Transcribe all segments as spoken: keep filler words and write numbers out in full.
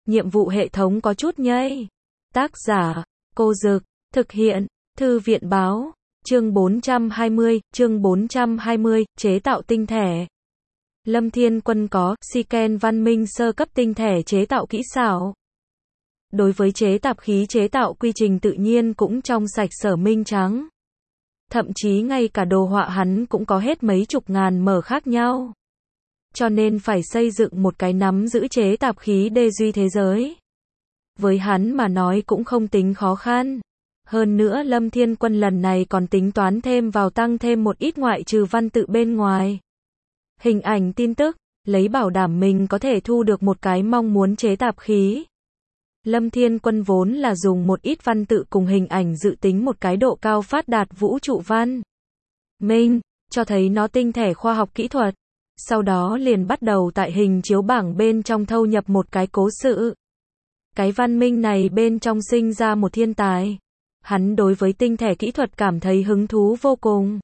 nhiệm vụ hệ thống có chút nhây. Tác giả, Cô Dực, thực hiện, Thư viện Báo, chương bốn trăm hai mươi, chương bốn trăm hai mươi, chế tạo tinh thể. Lâm Thiên Quân có, Siken văn minh sơ cấp tinh thể chế tạo kỹ xảo. Đối với chế tạp khí chế tạo quy trình tự nhiên cũng trong sạch sở minh trắng. Thậm chí ngay cả đồ họa hắn cũng có hết mấy chục ngàn mở khác nhau. Cho nên phải xây dựng một cái nắm giữ chế tạp khí đê duy thế giới. Với hắn mà nói cũng không tính khó khăn. Hơn nữa Lâm Thiên Quân lần này còn tính toán thêm vào tăng thêm một ít ngoại trừ văn tự bên ngoài. Hình ảnh tin tức, lấy bảo đảm mình có thể thu được một cái mong muốn chế tạp khí. Lâm Thiên Quân vốn là dùng một ít văn tự cùng hình ảnh dự tính một cái độ cao phát đạt vũ trụ văn minh, cho thấy nó tinh thể khoa học kỹ thuật. Sau đó liền bắt đầu tại hình chiếu bảng bên trong thâu nhập một cái cố sự. Cái văn minh này bên trong sinh ra một thiên tài. Hắn đối với tinh thể kỹ thuật cảm thấy hứng thú vô cùng.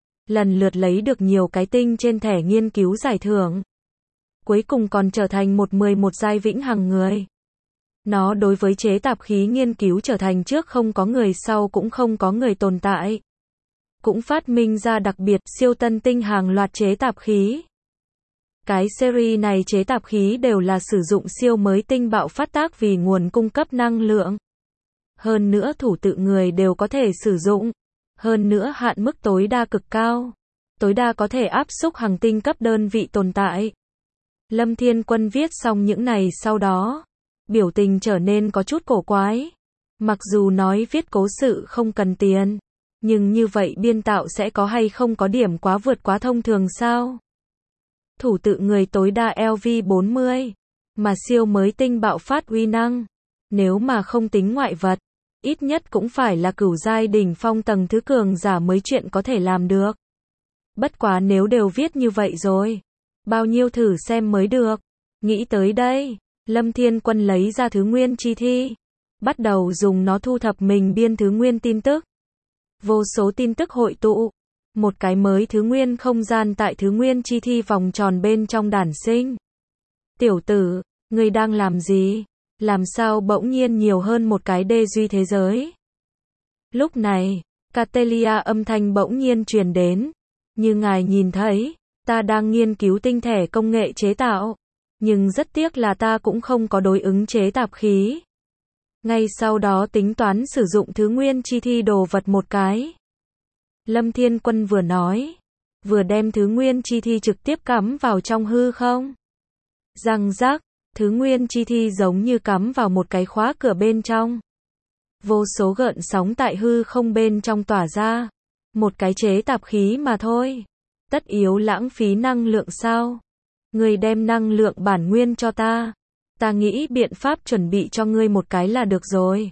Lần lượt lấy được nhiều cái tinh trên thẻ nghiên cứu giải thưởng. Cuối cùng còn trở thành một mười một giai vĩnh hằng người. Nó đối với chế tạp khí nghiên cứu trở thành trước không có người sau cũng không có người tồn tại. Cũng phát minh ra đặc biệt siêu tân tinh hàng loạt chế tạp khí. Cái series này chế tạp khí đều là sử dụng siêu mới tinh bạo phát tác vì nguồn cung cấp năng lượng. Hơn nữa thủ tự người đều có thể sử dụng. Hơn nữa hạn mức tối đa cực cao. Tối đa có thể áp xúc hàng tinh cấp đơn vị tồn tại. Lâm Thiên Quân viết xong những này sau đó. Biểu tình trở nên có chút cổ quái. Mặc dù nói viết cố sự không cần tiền. Nhưng như vậy biên tạo sẽ có hay không có điểm quá vượt quá thông thường sao? Thủ tự người tối đa L V bốn mươi. Mà siêu mới tinh bạo phát uy năng. Nếu mà không tính ngoại vật. Ít nhất cũng phải là cửu giai đỉnh phong tầng thứ cường giả mới chuyện có thể làm được. Bất quá nếu đều viết như vậy rồi. Bao nhiêu thử xem mới được. Nghĩ tới đây. Lâm Thiên Quân lấy ra thứ nguyên chi thi. Bắt đầu dùng nó thu thập mình biên thứ nguyên tin tức. Vô số tin tức hội tụ. Một cái mới thứ nguyên không gian tại thứ nguyên chi thi vòng tròn bên trong đản sinh. Tiểu tử, ngươi đang làm gì? Làm sao bỗng nhiên nhiều hơn một cái đê duy thế giới? Lúc này, Catelia âm thanh bỗng nhiên truyền đến. Như ngài nhìn thấy, ta đang nghiên cứu tinh thể công nghệ chế tạo. Nhưng rất tiếc là ta cũng không có đối ứng chế tạp khí. Ngay sau đó tính toán sử dụng thứ nguyên chi thi đồ vật một cái. Lâm Thiên Quân vừa nói, vừa đem thứ nguyên chi thi trực tiếp cắm vào trong hư không. Răng rắc, thứ nguyên chi thi giống như cắm vào một cái khóa cửa bên trong. Vô số gợn sóng tại hư không bên trong tỏa ra. Một cái chế tạp khí mà thôi. Tất yếu lãng phí năng lượng sao? Ngươi đem năng lượng bản nguyên cho ta. Ta nghĩ biện pháp chuẩn bị cho ngươi một cái là được rồi.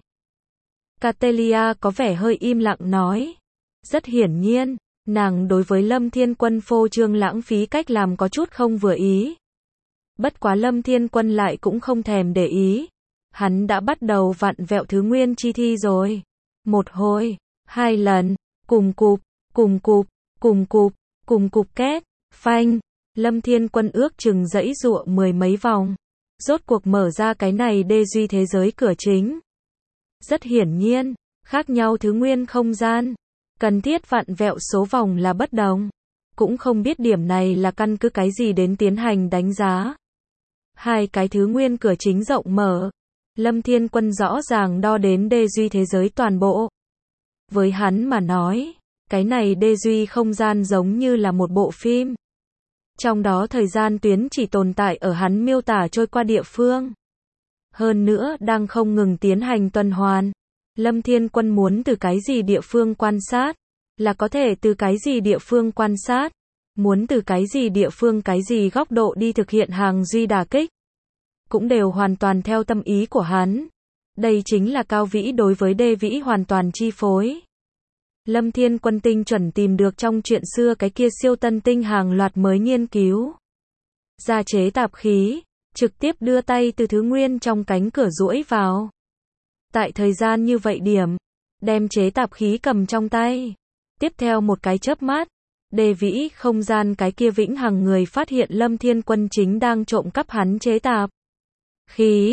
Catelia có vẻ hơi im lặng nói. Rất hiển nhiên, nàng đối với Lâm Thiên Quân phô trương lãng phí cách làm có chút không vừa ý. Bất quá Lâm Thiên Quân lại cũng không thèm để ý. Hắn đã bắt đầu vặn vẹo thứ nguyên chi thi rồi. Một hồi, hai lần, cùng cụp, cùng cụp, cùng cụp, cùng cụp két, phanh. Lâm Thiên Quân ước chừng giãy giụa mười mấy vòng. Rốt cuộc mở ra cái này đê duy thế giới cửa chính. Rất hiển nhiên, khác nhau thứ nguyên không gian. Cần thiết vặn vẹo số vòng là bất đồng. Cũng không biết điểm này là căn cứ cái gì đến tiến hành đánh giá. Hai cái thứ nguyên cửa chính rộng mở. Lâm Thiên Quân rõ ràng đo đến đê duy thế giới toàn bộ. Với hắn mà nói, cái này đê duy không gian giống như là một bộ phim. Trong đó thời gian tuyến chỉ tồn tại ở hắn miêu tả trôi qua địa phương. Hơn nữa đang không ngừng tiến hành tuần hoàn. Lâm Thiên Quân muốn từ cái gì địa phương quan sát, là có thể từ cái gì địa phương quan sát. Muốn từ cái gì địa phương cái gì góc độ đi thực hiện hàng duy đả kích. Cũng đều hoàn toàn theo tâm ý của hắn. Đây chính là cao vĩ đối với đê vĩ hoàn toàn chi phối. Lâm Thiên Quân tinh chuẩn tìm được trong chuyện xưa cái kia siêu tân tinh hàng loạt mới nghiên cứu. Gia chế tạp khí, trực tiếp đưa tay từ thứ nguyên trong cánh cửa duỗi vào. Tại thời gian như vậy điểm, đem chế tạp khí cầm trong tay. Tiếp theo một cái chớp mắt, đê vĩ không gian cái kia vĩnh hằng người phát hiện Lâm Thiên Quân chính đang trộm cắp hắn chế tạp khí.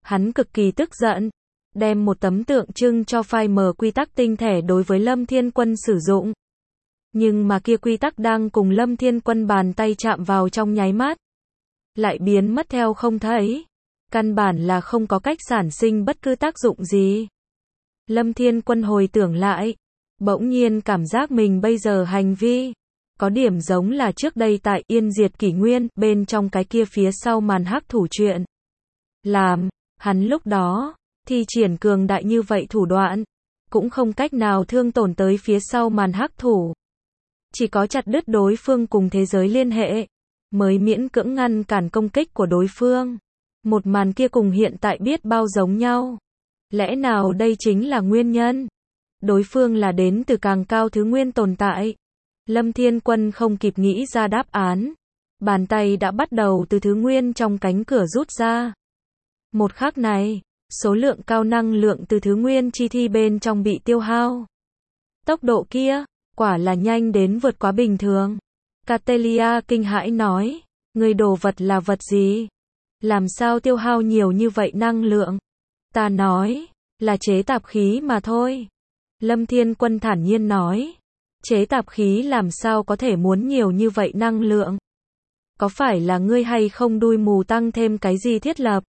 Hắn cực kỳ tức giận, đem một tấm tượng trưng cho phai mờ quy tắc tinh thể đối với Lâm Thiên Quân sử dụng. Nhưng mà kia quy tắc đang cùng Lâm Thiên Quân bàn tay chạm vào trong nháy mắt, lại biến mất theo không thấy. Căn bản là không có cách sản sinh bất cứ tác dụng gì. Lâm Thiên Quân hồi tưởng lại, bỗng nhiên cảm giác mình bây giờ hành vi có điểm giống là trước đây tại Yên Diệt Kỷ Nguyên, bên trong cái kia phía sau màn hắc thủ chuyện. Làm, hắn lúc đó thi triển cường đại như vậy thủ đoạn, cũng không cách nào thương tổn tới phía sau màn hắc thủ. Chỉ có chặt đứt đối phương cùng thế giới liên hệ, mới miễn cưỡng ngăn cản công kích của đối phương. Một màn kia cùng hiện tại biết bao giống nhau. Lẽ nào đây chính là nguyên nhân? Đối phương là đến từ càng cao thứ nguyên tồn tại. Lâm Thiên Quân không kịp nghĩ ra đáp án. Bàn tay đã bắt đầu từ thứ nguyên trong cánh cửa rút ra. Một khắc này, số lượng cao năng lượng từ thứ nguyên chi thi bên trong bị tiêu hao. Tốc độ kia, quả là nhanh đến vượt quá bình thường. Catelia kinh hãi nói, người đồ vật là vật gì? Làm sao tiêu hao nhiều như vậy năng lượng? Ta nói, là chế tạp khí mà thôi. Lâm Thiên Quân thản nhiên nói, chế tạp khí làm sao có thể muốn nhiều như vậy năng lượng? Có phải là ngươi hay không đuôi mù tăng thêm cái gì thiết lập?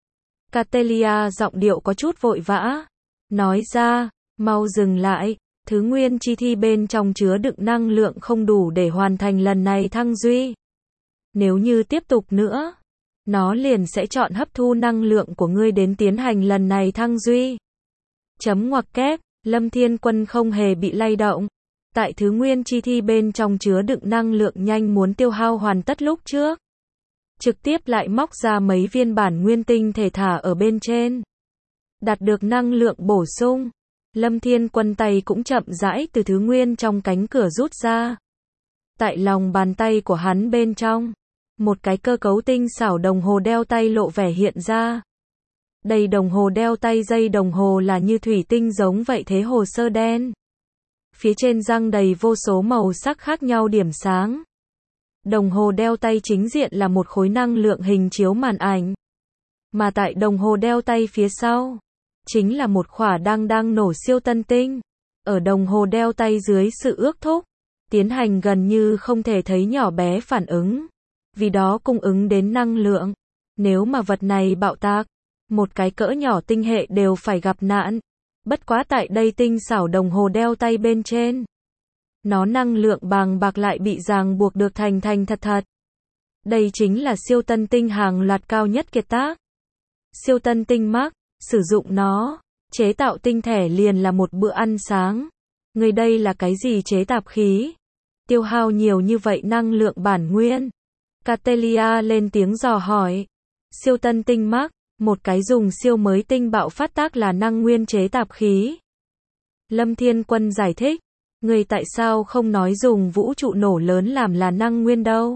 Catelia giọng điệu có chút vội vã, nói ra, mau dừng lại, thứ nguyên chi thi bên trong chứa đựng năng lượng không đủ để hoàn thành lần này thăng duy. Nếu như tiếp tục nữa, nó liền sẽ chọn hấp thu năng lượng của ngươi đến tiến hành lần này thăng duy. Chấm ngoặc kép, Lâm Thiên Quân không hề bị lay động. Tại thứ nguyên chi thi bên trong chứa đựng năng lượng nhanh muốn tiêu hao hoàn tất lúc trước. Trực tiếp lại móc ra mấy viên bản nguyên tinh thể thả ở bên trên. Đạt được năng lượng bổ sung. Lâm Thiên Quân tay cũng chậm rãi từ thứ nguyên trong cánh cửa rút ra. Tại lòng bàn tay của hắn bên trong, một cái cơ cấu tinh xảo đồng hồ đeo tay lộ vẻ hiện ra. Đây đồng hồ đeo tay dây đồng hồ là như thủy tinh giống vậy thế hồ sơ đen. Phía trên răng đầy vô số màu sắc khác nhau điểm sáng. Đồng hồ đeo tay chính diện là một khối năng lượng hình chiếu màn ảnh. Mà tại đồng hồ đeo tay phía sau, chính là một khỏa đang đang nổ siêu tân tinh. Ở đồng hồ đeo tay dưới sự ước thúc, tiến hành gần như không thể thấy nhỏ bé phản ứng. Vì đó cung ứng đến năng lượng. Nếu mà vật này bạo tạc, một cái cỡ nhỏ tinh hệ đều phải gặp nạn. Bất quá tại đây tinh xảo đồng hồ đeo tay bên trên, nó năng lượng bàng bạc lại bị ràng buộc được thành thành thật thật. Đây chính là siêu tân tinh hàng loạt cao nhất kiệt tác. Siêu tân tinh Mark, sử dụng nó, chế tạo tinh thể liền là một bữa ăn sáng. Người đây là cái gì chế tạp khí? Tiêu hao nhiều như vậy năng lượng bản nguyên. Catelia lên tiếng dò hỏi. Siêu tân tinh Mark, một cái dùng siêu mới tinh bạo phát tác là năng nguyên chế tạp khí. Lâm Thiên Quân giải thích. Người tại sao không nói dùng vũ trụ nổ lớn làm là năng nguyên đâu?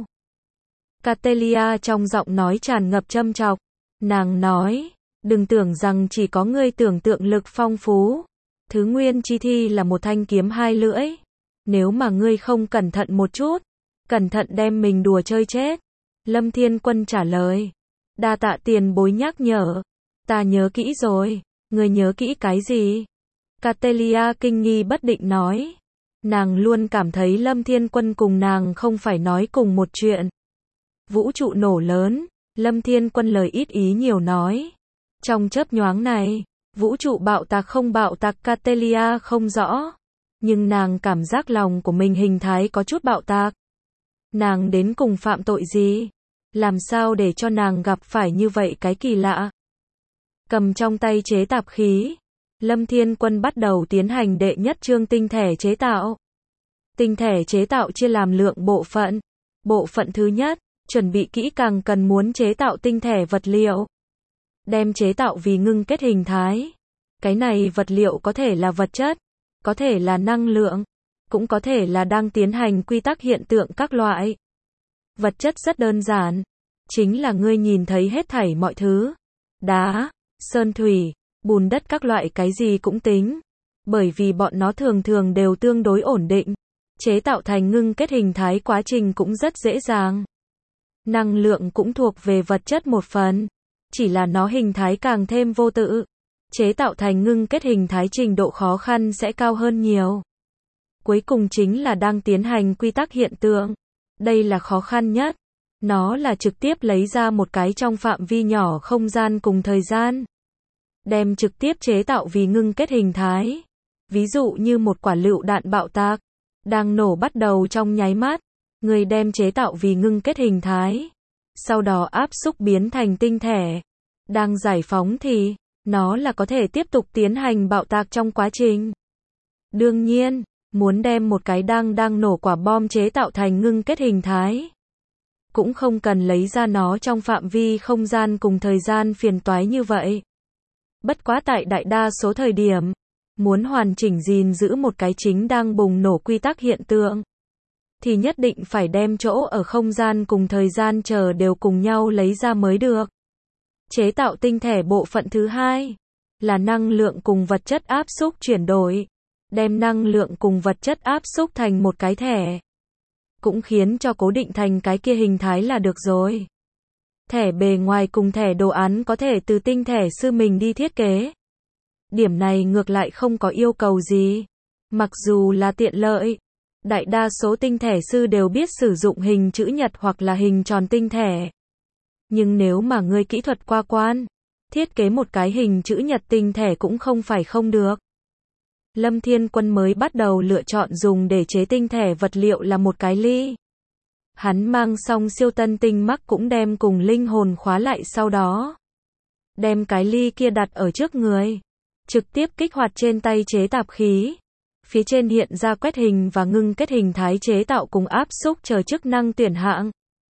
Catelia trong giọng nói tràn ngập châm chọc. Nàng nói, đừng tưởng rằng chỉ có ngươi tưởng tượng lực phong phú. Thứ nguyên chi thi là một thanh kiếm hai lưỡi. Nếu mà ngươi không cẩn thận một chút, cẩn thận đem mình đùa chơi chết. Lâm Thiên Quân trả lời. Đa tạ tiền bối nhắc nhở. Ta nhớ kỹ rồi. Ngươi nhớ kỹ cái gì? Catelia kinh nghi bất định nói. Nàng luôn cảm thấy Lâm Thiên Quân cùng nàng không phải nói cùng một chuyện. Vũ trụ nổ lớn, Lâm Thiên Quân lời ít ý nhiều nói. Trong chớp nhoáng này, vũ trụ bạo tạc không bạo tạc Catelia không rõ. Nhưng nàng cảm giác lòng của mình hình thái có chút bạo tạc. Nàng đến cùng phạm tội gì? Làm sao để cho nàng gặp phải như vậy cái kỳ lạ? Cầm trong tay chế tạp khí, Lâm Thiên Quân bắt đầu tiến hành đệ nhất chương tinh thể chế tạo. Tinh thể chế tạo chia làm lượng bộ phận. Bộ phận thứ nhất, chuẩn bị kỹ càng cần muốn chế tạo tinh thể vật liệu. Đem chế tạo vì ngưng kết hình thái. Cái này vật liệu có thể là vật chất, có thể là năng lượng, cũng có thể là đang tiến hành quy tắc hiện tượng các loại. Vật chất rất đơn giản, chính là ngươi nhìn thấy hết thảy mọi thứ. Đá, sơn thủy, bùn đất các loại cái gì cũng tính. Bởi vì bọn nó thường thường đều tương đối ổn định. Chế tạo thành ngưng kết hình thái quá trình cũng rất dễ dàng. Năng lượng cũng thuộc về vật chất một phần. chỉ là nó hình thái càng thêm vô tự. Chế tạo thành ngưng kết hình thái trình độ khó khăn sẽ cao hơn nhiều. Cuối cùng chính là đang tiến hành quy tắc hiện tượng. Đây là khó khăn nhất. Nó là trực tiếp lấy ra một cái trong phạm vi nhỏ không gian cùng thời gian. Đem trực tiếp chế tạo vì ngưng kết hình thái. Ví dụ như một quả lựu đạn bạo tạc. Đang nổ bắt đầu trong nháy mắt. Người đem chế tạo vì ngưng kết hình thái. Sau đó áp xúc biến thành tinh thể. Đang giải phóng thì, nó là có thể tiếp tục tiến hành bạo tạc trong quá trình. Đương nhiên, muốn đem một cái đang đang nổ quả bom chế tạo thành ngưng kết hình thái. Cũng không cần lấy ra nó trong phạm vi không gian cùng thời gian phiền toái như vậy. Bất quá tại đại đa số thời điểm, muốn hoàn chỉnh gìn giữ một cái chính đang bùng nổ quy tắc hiện tượng, thì nhất định phải đem chỗ ở không gian cùng thời gian chờ đều cùng nhau lấy ra mới được. Chế tạo tinh thể bộ phận thứ hai là năng lượng cùng vật chất áp xúc chuyển đổi. Đem năng lượng cùng vật chất áp xúc thành một cái thẻ. Cũng khiến cho cố định thành cái kia hình thái là được rồi. Thẻ bề ngoài cùng thẻ đồ án có thể từ tinh thể sư mình đi thiết kế. Điểm này ngược lại không có yêu cầu gì. Mặc dù là tiện lợi, đại đa số tinh thể sư đều biết sử dụng hình chữ nhật hoặc là hình tròn tinh thể. Nhưng nếu mà ngươi kỹ thuật qua quan, thiết kế một cái hình chữ nhật tinh thể cũng không phải không được. Lâm Thiên Quân mới bắt đầu lựa chọn dùng để chế tinh thể vật liệu là một cái ly. Hắn mang xong siêu tân tinh mắc cũng đem cùng linh hồn khóa lại sau đó. Đem cái ly kia đặt ở trước người. Trực tiếp kích hoạt trên tay chế tạp khí. Phía trên hiện ra quét hình và ngưng kết hình thái chế tạo cùng áp xúc chờ chức năng tuyển hạng.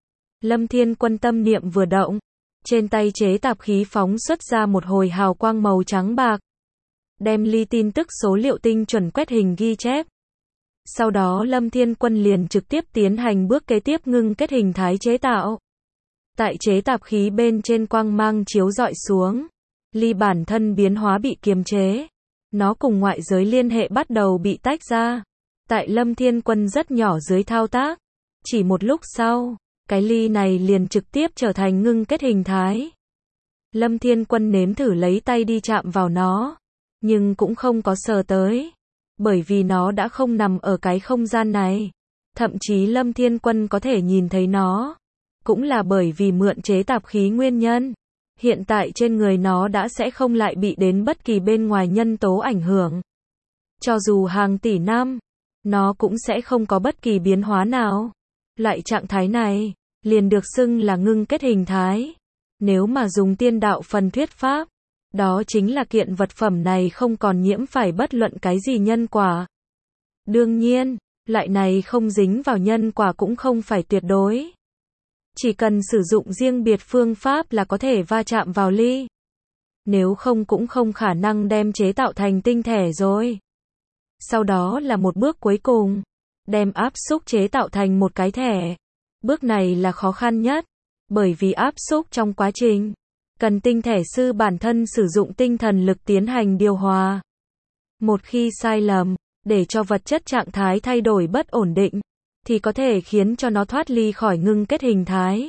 Lâm Thiên Quân tâm niệm vừa động. Trên tay chế tạp khí phóng xuất ra một hồi hào quang màu trắng bạc. Đem ly tin tức số liệu tinh chuẩn quét hình ghi chép. Sau đó Lâm Thiên Quân liền trực tiếp tiến hành bước kế tiếp ngưng kết hình thái chế tạo. Tại chế tạp khí bên trên quang mang chiếu rọi xuống. Ly bản thân biến hóa bị kiềm chế. Nó cùng ngoại giới liên hệ bắt đầu bị tách ra. Tại Lâm Thiên Quân rất nhỏ dưới thao tác. Chỉ một lúc sau, cái ly này liền trực tiếp trở thành ngưng kết hình thái. Lâm Thiên Quân nếm thử lấy tay đi chạm vào nó. Nhưng cũng không có sờ tới. Bởi vì nó đã không nằm ở cái không gian này. Thậm chí Lâm Thiên Quân có thể nhìn thấy nó. Cũng là bởi vì mượn chế tạp khí nguyên nhân. Hiện tại trên người nó đã sẽ không lại bị đến bất kỳ bên ngoài nhân tố ảnh hưởng. Cho dù hàng tỷ năm, nó cũng sẽ không có bất kỳ biến hóa nào. Loại trạng thái này, liền được xưng là ngưng kết hình thái. Nếu mà dùng tiên đạo phần thuyết pháp, đó chính là kiện vật phẩm này không còn nhiễm phải bất luận cái gì nhân quả. Đương nhiên, loại này không dính vào nhân quả cũng không phải tuyệt đối. Chỉ cần sử dụng riêng biệt phương pháp là có thể va chạm vào ly. Nếu không cũng không khả năng đem chế tạo thành tinh thể rồi. Sau đó là một bước cuối cùng. Đem áp xúc chế tạo thành một cái thẻ. Bước này là khó khăn nhất. Bởi vì áp xúc trong quá trình. Cần tinh thể sư bản thân sử dụng tinh thần lực tiến hành điều hòa. Một khi sai lầm, để cho vật chất trạng thái thay đổi bất ổn định, thì có thể khiến cho nó thoát ly khỏi ngưng kết hình thái.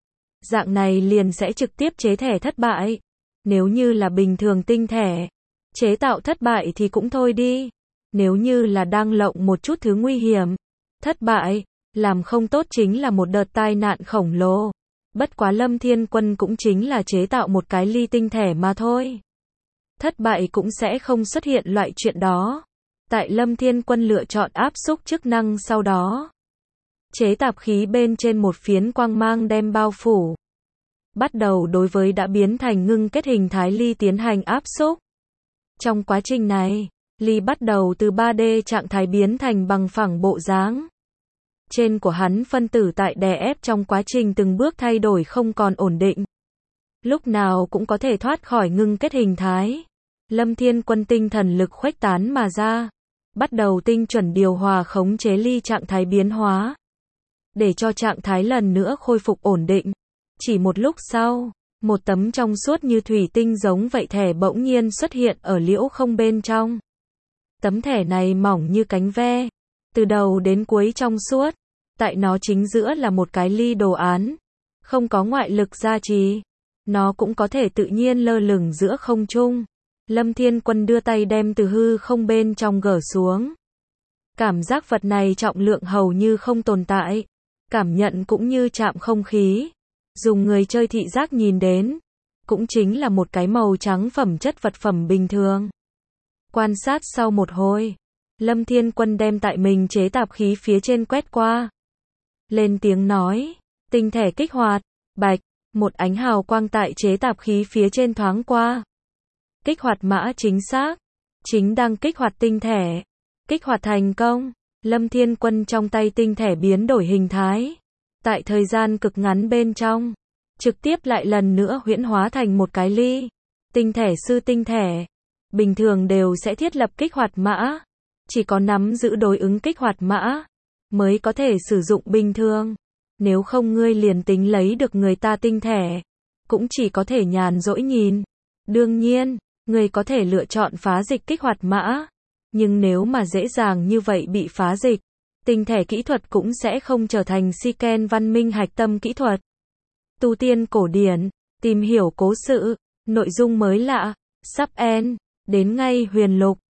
Dạng này liền sẽ trực tiếp chế thể thất bại. Nếu như là bình thường tinh thể, chế tạo thất bại thì cũng thôi đi. Nếu như là đang lộng một chút thứ nguy hiểm, thất bại, làm không tốt chính là một đợt tai nạn khổng lồ. Bất quá Lâm Thiên Quân cũng chính là chế tạo một cái ly tinh thể mà thôi. Thất bại cũng sẽ không xuất hiện loại chuyện đó. Tại Lâm Thiên Quân lựa chọn áp xúc chức năng sau đó. Chế tạp khí bên trên một phiến quang mang đem bao phủ. Bắt đầu đối với đã biến thành ngưng kết hình thái ly tiến hành áp xúc. Trong quá trình này, ly bắt đầu từ ba D trạng thái biến thành bằng phẳng bộ dáng. Trên của hắn phân tử tại đè ép trong quá trình từng bước thay đổi không còn ổn định. Lúc nào cũng có thể thoát khỏi ngưng kết hình thái. Lâm Thiên Quân tinh thần lực khuếch tán mà ra. Bắt đầu tinh chuẩn điều hòa khống chế ly trạng thái biến hóa. Để cho trạng thái lần nữa khôi phục ổn định. Chỉ một lúc sau, một tấm trong suốt như thủy tinh giống vậy thẻ bỗng nhiên xuất hiện ở liễu không bên trong. Tấm thẻ này mỏng như cánh ve. Từ đầu đến cuối trong suốt. Tại nó chính giữa là một cái ly đồ án. Không có ngoại lực gia trì. nó cũng có thể tự nhiên lơ lửng giữa không trung. Lâm Thiên Quân đưa tay đem từ hư không bên trong gỡ xuống. Cảm giác vật này trọng lượng hầu như không tồn tại. Cảm nhận cũng như chạm không khí. Dùng người chơi thị giác nhìn đến, cũng chính là một cái màu trắng phẩm chất vật phẩm bình thường. Quan sát sau một hồi, Lâm Thiên Quân đem tại mình chế tạp khí phía trên quét qua. Lên tiếng nói, tinh thể kích hoạt, bạch, một ánh hào quang tại chế tạp khí phía trên thoáng qua. Kích hoạt mã chính xác, chính đang kích hoạt tinh thể. Kích hoạt thành công, Lâm Thiên Quân trong tay tinh thể biến đổi hình thái. Tại thời gian cực ngắn bên trong, trực tiếp lại lần nữa huyễn hóa thành một cái ly. Tinh thể sư tinh thể, bình thường đều sẽ thiết lập kích hoạt mã. Chỉ có nắm giữ đối ứng kích hoạt mã, mới có thể sử dụng bình thường. Nếu không ngươi liền tính lấy được người ta tinh thể, cũng chỉ có thể nhàn rỗi nhìn. Đương nhiên, ngươi có thể lựa chọn phá dịch kích hoạt mã. Nhưng nếu mà dễ dàng như vậy bị phá dịch, tinh thể kỹ thuật cũng sẽ không trở thành Siken văn minh hạch tâm kỹ thuật. Tu tiên cổ điển, tìm hiểu cố sự, nội dung mới lạ, sắp end, đến ngay huyền lục.